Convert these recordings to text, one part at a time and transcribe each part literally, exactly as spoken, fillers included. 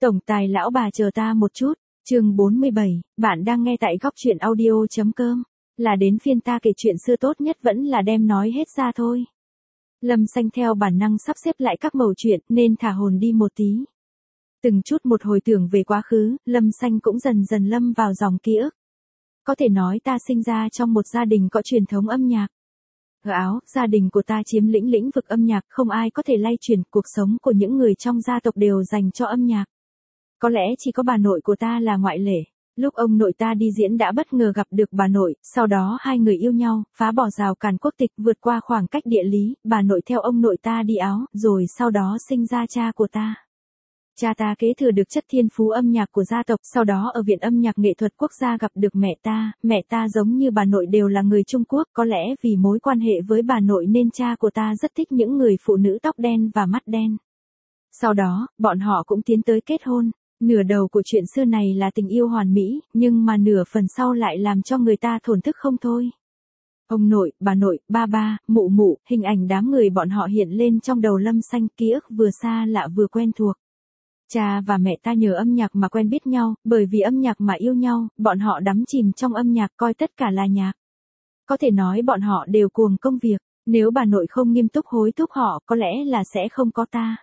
Tổng tài lão bà chờ ta một chút, chương bốn mươi bảy, bạn đang nghe tại góc truyện audio.com. Là đến phiên ta kể chuyện xưa, tốt nhất vẫn là đem nói hết ra thôi. Lâm Xanh theo bản năng sắp xếp lại các mẩu chuyện nên thả hồn đi một tí. Từng chút một hồi tưởng về quá khứ, Lâm Xanh cũng dần dần lâm vào dòng ký ức. Có thể nói ta sinh ra trong một gia đình có truyền thống âm nhạc. Áo, gia đình của ta chiếm lĩnh lĩnh vực âm nhạc, không ai có thể lay chuyển, cuộc sống của những người trong gia tộc đều dành cho âm nhạc. Có lẽ chỉ có bà nội của ta là ngoại lệ. Lúc ông nội ta đi diễn đã bất ngờ gặp được bà nội, sau đó hai người yêu nhau, phá bỏ rào cản quốc tịch, vượt qua khoảng cách địa lý, bà nội theo ông nội ta đi Áo, rồi sau đó sinh ra cha của ta. Cha ta kế thừa được chất thiên phú âm nhạc của gia tộc, sau đó ở Viện Âm nhạc Nghệ thuật Quốc gia gặp được mẹ ta, mẹ ta giống như bà nội đều là người Trung Quốc, có lẽ vì mối quan hệ với bà nội nên cha của ta rất thích những người phụ nữ tóc đen và mắt đen. Sau đó, bọn họ cũng tiến tới kết hôn. Nửa đầu của chuyện xưa này là tình yêu hoàn mỹ, nhưng mà nửa phần sau lại làm cho người ta thổn thức không thôi. Ông nội, bà nội, ba ba, mụ mụ, hình ảnh đám người bọn họ hiện lên trong đầu Lâm Xanh, ký ức vừa xa lạ vừa quen thuộc. Cha và mẹ ta nhờ âm nhạc mà quen biết nhau, bởi vì âm nhạc mà yêu nhau, bọn họ đắm chìm trong âm nhạc, coi tất cả là nhạc. Có thể nói bọn họ đều cuồng công việc, nếu bà nội không nghiêm túc hối thúc họ, có lẽ là sẽ không có ta.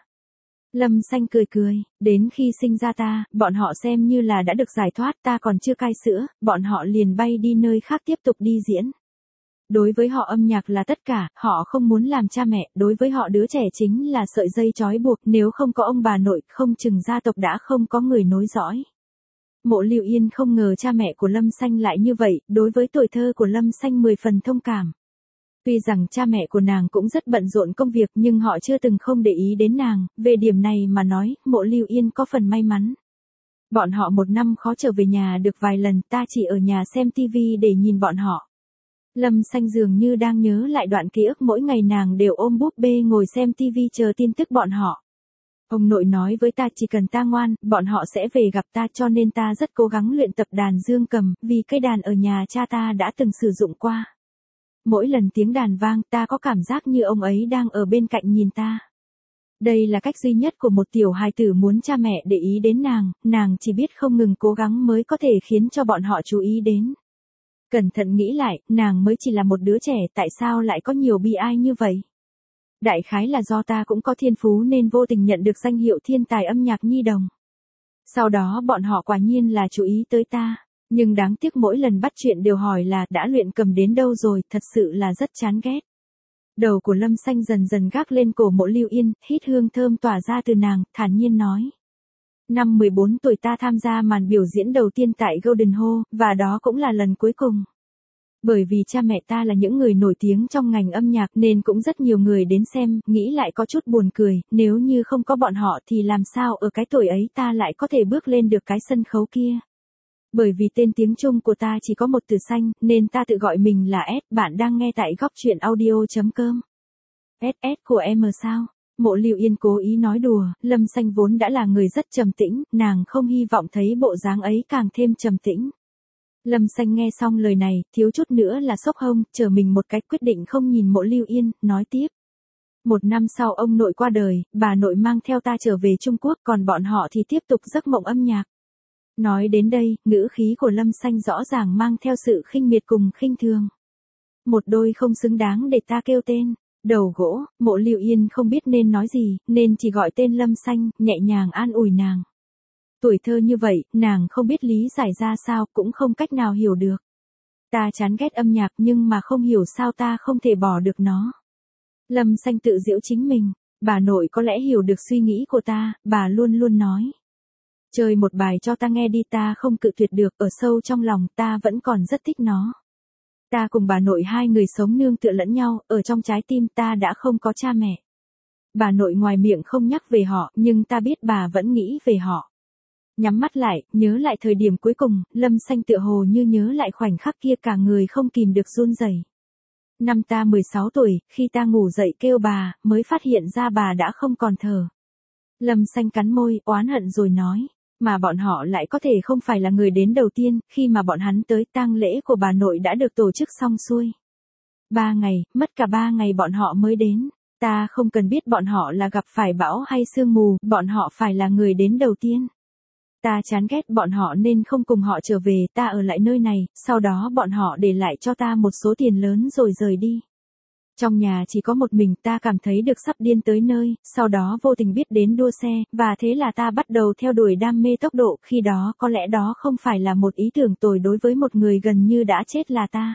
Lâm Xanh cười cười, đến khi sinh ra ta, bọn họ xem như là đã được giải thoát, ta còn chưa cai sữa, bọn họ liền bay đi nơi khác tiếp tục đi diễn. Đối với họ âm nhạc là tất cả, họ không muốn làm cha mẹ, đối với họ đứa trẻ chính là sợi dây trói buộc, nếu không có ông bà nội, không chừng gia tộc đã không có người nối dõi. Mộ Lưu Yên không ngờ cha mẹ của Lâm Xanh lại như vậy, đối với tuổi thơ của Lâm Xanh mười phần thông cảm. Tuy rằng cha mẹ của nàng cũng rất bận rộn công việc nhưng họ chưa từng không để ý đến nàng, về điểm này mà nói, Mộ Lưu Yên có phần may mắn. Bọn họ một năm khó trở về nhà được vài lần, ta chỉ ở nhà xem tivi để nhìn bọn họ. Lâm Xanh dường như đang nhớ lại đoạn ký ức mỗi ngày nàng đều ôm búp bê ngồi xem tivi chờ tin tức bọn họ. Ông nội nói với ta chỉ cần ta ngoan, bọn họ sẽ về gặp ta, cho nên ta rất cố gắng luyện tập đàn dương cầm, vì cây đàn ở nhà cha ta đã từng sử dụng qua. Mỗi lần tiếng đàn vang, ta có cảm giác như ông ấy đang ở bên cạnh nhìn ta. Đây là cách duy nhất của một tiểu hài tử muốn cha mẹ để ý đến nàng, nàng chỉ biết không ngừng cố gắng mới có thể khiến cho bọn họ chú ý đến. Cẩn thận nghĩ lại, nàng mới chỉ là một đứa trẻ, tại sao lại có nhiều bi ai như vậy? Đại khái là do ta cũng có thiên phú nên vô tình nhận được danh hiệu thiên tài âm nhạc nhi đồng. Sau đó bọn họ quả nhiên là chú ý tới ta. Nhưng đáng tiếc mỗi lần bắt chuyện đều hỏi là đã luyện cầm đến đâu rồi, thật sự là rất chán ghét. Đầu của Lâm Xanh dần dần gác lên cổ Mộ Lưu Yên, hít hương thơm tỏa ra từ nàng, thản nhiên nói. Năm mười bốn tuổi ta tham gia màn biểu diễn đầu tiên tại Golden Hall, và đó cũng là lần cuối cùng. Bởi vì cha mẹ ta là những người nổi tiếng trong ngành âm nhạc nên cũng rất nhiều người đến xem, nghĩ lại có chút buồn cười, nếu như không có bọn họ thì làm sao ở cái tuổi ấy ta lại có thể bước lên được cái sân khấu kia. Bởi vì tên tiếng Trung của ta chỉ có một từ xanh, nên ta tự gọi mình là S, bạn đang nghe tại góc truyện audio.com. ét ét của em sao? Mộ Lưu Yên cố ý nói đùa, Lâm Xanh vốn đã là người rất trầm tĩnh, nàng không hy vọng thấy bộ dáng ấy càng thêm trầm tĩnh. Lâm Xanh nghe xong lời này, thiếu chút nữa là sốc hông, chờ mình một cách quyết định không nhìn Mộ Lưu Yên, nói tiếp. Một năm sau ông nội qua đời, bà nội mang theo ta trở về Trung Quốc, còn bọn họ thì tiếp tục giấc mộng âm nhạc. Nói đến đây, ngữ khí của Lâm Xanh rõ ràng mang theo sự khinh miệt cùng khinh thường. Một đôi không xứng đáng để ta kêu tên. Đầu gỗ, Mộ Lưu Yên không biết nên nói gì, nên chỉ gọi tên Lâm Xanh, nhẹ nhàng an ủi nàng. Tuổi thơ như vậy, nàng không biết lý giải ra sao, cũng không cách nào hiểu được. Ta chán ghét âm nhạc nhưng mà không hiểu sao ta không thể bỏ được nó. Lâm Xanh tự giễu chính mình, bà nội có lẽ hiểu được suy nghĩ của ta, bà luôn luôn nói. Chơi một bài cho ta nghe đi, ta không cự tuyệt được, ở sâu trong lòng ta vẫn còn rất thích nó. Ta cùng bà nội hai người sống nương tựa lẫn nhau, ở trong trái tim ta đã không có cha mẹ. Bà nội ngoài miệng không nhắc về họ, nhưng ta biết bà vẫn nghĩ về họ. Nhắm mắt lại, nhớ lại thời điểm cuối cùng, Lâm Xanh tựa hồ như nhớ lại khoảnh khắc kia, cả người không kìm được run rẩy. Năm ta mười sáu tuổi, khi ta ngủ dậy kêu bà, mới phát hiện ra bà đã không còn thở. Lâm Xanh cắn môi, oán hận rồi nói. Mà bọn họ lại có thể không phải là người đến đầu tiên, khi mà bọn hắn tới, tang lễ của bà nội đã được tổ chức xong xuôi. Ba ngày, mất cả ba ngày bọn họ mới đến. Ta không cần biết bọn họ là gặp phải bão hay sương mù, bọn họ phải là người đến đầu tiên. Ta chán ghét bọn họ nên không cùng họ trở về, ta ở lại nơi này, sau đó bọn họ để lại cho ta một số tiền lớn rồi rời đi. Trong nhà chỉ có một mình, ta cảm thấy được sắp điên tới nơi, sau đó vô tình biết đến đua xe, và thế là ta bắt đầu theo đuổi đam mê tốc độ, khi đó có lẽ đó không phải là một ý tưởng tồi đối với một người gần như đã chết là ta.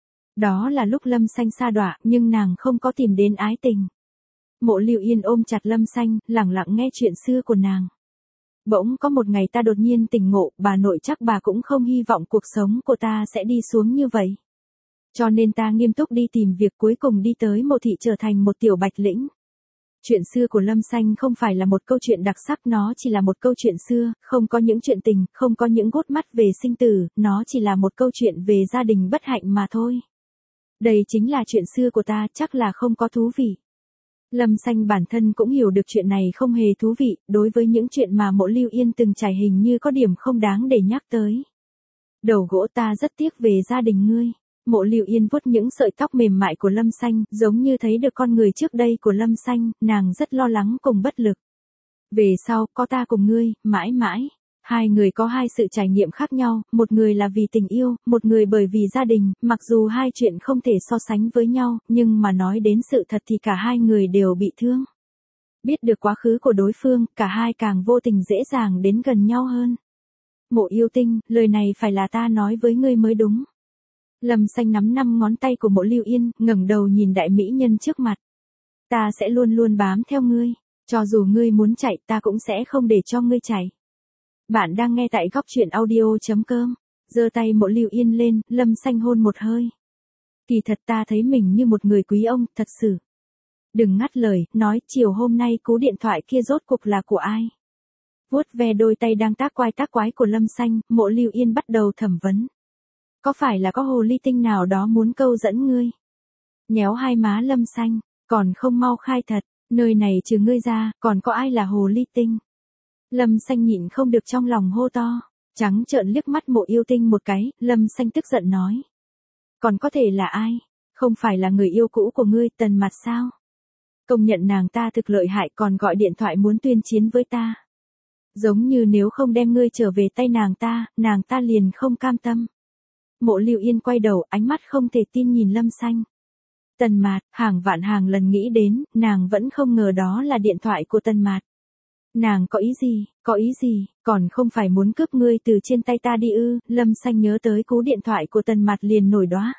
Đó là lúc Lâm Xanh sa đọa, nhưng nàng không có tìm đến ái tình. Mộ Lưu Yên ôm chặt Lâm Xanh, lặng lặng nghe chuyện xưa của nàng. Bỗng có một ngày ta đột nhiên tỉnh ngộ, bà nội chắc bà cũng không hy vọng cuộc sống của ta sẽ đi xuống như vậy. Cho nên ta nghiêm túc đi tìm việc, cuối cùng đi tới Mộ thị trở thành một tiểu bạch lĩnh. Chuyện xưa của Lâm Xanh không phải là một câu chuyện đặc sắc, nó chỉ là một câu chuyện xưa, không có những chuyện tình, không có những gút mắt về sinh tử, nó chỉ là một câu chuyện về gia đình bất hạnh mà thôi. Đây chính là chuyện xưa của ta, chắc là không có thú vị. Lâm Xanh bản thân cũng hiểu được chuyện này không hề thú vị, đối với những chuyện mà Mộ Lưu Yên từng trải hình như có điểm không đáng để nhắc tới. Đầu gỗ, ta rất tiếc về gia đình ngươi. Mộ Lưu Yên vuốt những sợi tóc mềm mại của Lâm Xanh, giống như thấy được con người trước đây của Lâm Xanh, nàng rất lo lắng cùng bất lực. Về sau, có ta cùng ngươi, mãi mãi. Hai người có hai sự trải nghiệm khác nhau, một người là vì tình yêu, một người bởi vì gia đình, mặc dù hai chuyện không thể so sánh với nhau, nhưng mà nói đến sự thật thì cả hai người đều bị thương. Biết được quá khứ của đối phương, cả hai càng vô tình dễ dàng đến gần nhau hơn. Mộ Yêu Tinh, lời này phải là ta nói với ngươi mới đúng. Lâm Xanh nắm năm ngón tay của Mộ Lưu Yên, ngẩng đầu nhìn đại mỹ nhân trước mặt. Ta sẽ luôn luôn bám theo ngươi, cho dù ngươi muốn chạy ta cũng sẽ không để cho ngươi chạy. Bạn đang nghe tại góc truyện audio chấm com. Giơ tay Mộ Lưu Yên lên, Lâm Xanh hôn một hơi. Kỳ thật ta thấy mình như một người quý ông, thật sự. Đừng ngắt lời, nói chiều hôm nay cú điện thoại kia rốt cuộc là của ai. Vuốt ve đôi tay đang tác quái tác quái của Lâm Xanh, Mộ Lưu Yên bắt đầu thẩm vấn. Có phải là có hồ ly tinh nào đó muốn câu dẫn ngươi? Nhéo hai má Lâm Xanh, còn không mau khai thật, nơi này trừ ngươi ra, còn có ai là hồ ly tinh? Lâm Xanh nhịn không được trong lòng hô to, trắng trợn liếc mắt Mộ Yêu Tinh một cái, Lâm Xanh tức giận nói. Còn có thể là ai? Không phải là người yêu cũ của ngươi, Tần Mạt sao? Công nhận nàng ta thực lợi hại, còn gọi điện thoại muốn tuyên chiến với ta. Giống như nếu không đem ngươi trở về tay nàng ta, nàng ta liền không cam tâm. Mộ Lưu Yên quay đầu, ánh mắt không thể tin nhìn Lâm Xanh. Tần Mạt, hàng vạn hàng lần nghĩ đến, nàng vẫn không ngờ đó là điện thoại của Tần Mạt. Nàng có ý gì, có ý gì, còn không phải muốn cướp ngươi từ trên tay ta đi ư? Lâm Xanh nhớ tới cú điện thoại của Tần Mạt liền nổi đoá.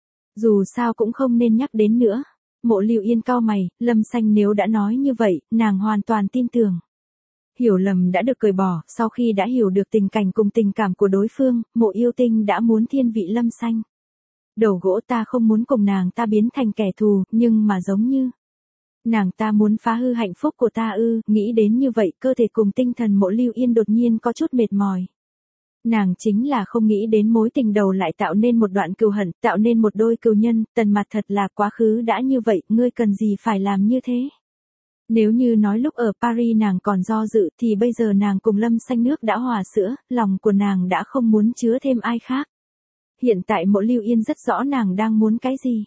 Dù sao cũng không nên nhắc đến nữa. Mộ Lưu Yên cau mày, Lâm Xanh nếu đã nói như vậy, nàng hoàn toàn tin tưởng. Hiểu lầm đã được cởi bỏ, sau khi đã hiểu được tình cảnh cùng tình cảm của đối phương, Mộ Yêu Tinh đã muốn thiên vị Lâm Xanh. Đầu gỗ, ta không muốn cùng nàng ta biến thành kẻ thù, nhưng mà giống như nàng ta muốn phá hư hạnh phúc của ta ư? Nghĩ đến như vậy, cơ thể cùng tinh thần Mộ Lưu Yên đột nhiên có chút mệt mỏi. Nàng chính là không nghĩ đến mối tình đầu lại tạo nên một đoạn cừu hận, tạo nên một đôi cừu nhân. Tần Mạt thật là quá khứ đã như vậy, ngươi cần gì phải làm như thế? Nếu như nói lúc ở Paris nàng còn do dự, thì bây giờ nàng cùng Lâm Xanh nước đã hòa sữa, lòng của nàng đã không muốn chứa thêm ai khác. Hiện tại Mộ Lưu Yên rất rõ nàng đang muốn cái gì.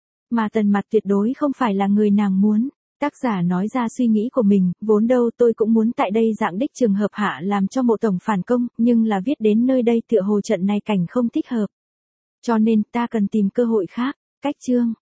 Mà Tần Mạt tuyệt đối không phải là người nàng muốn. Tác giả nói ra suy nghĩ của mình, vốn đâu tôi cũng muốn tại đây dạng đích trường hợp hạ làm cho Mộ tổng phản công, nhưng là viết đến nơi đây tựa hồ trận này cảnh không thích hợp. Cho nên ta cần tìm cơ hội khác. Cách chương.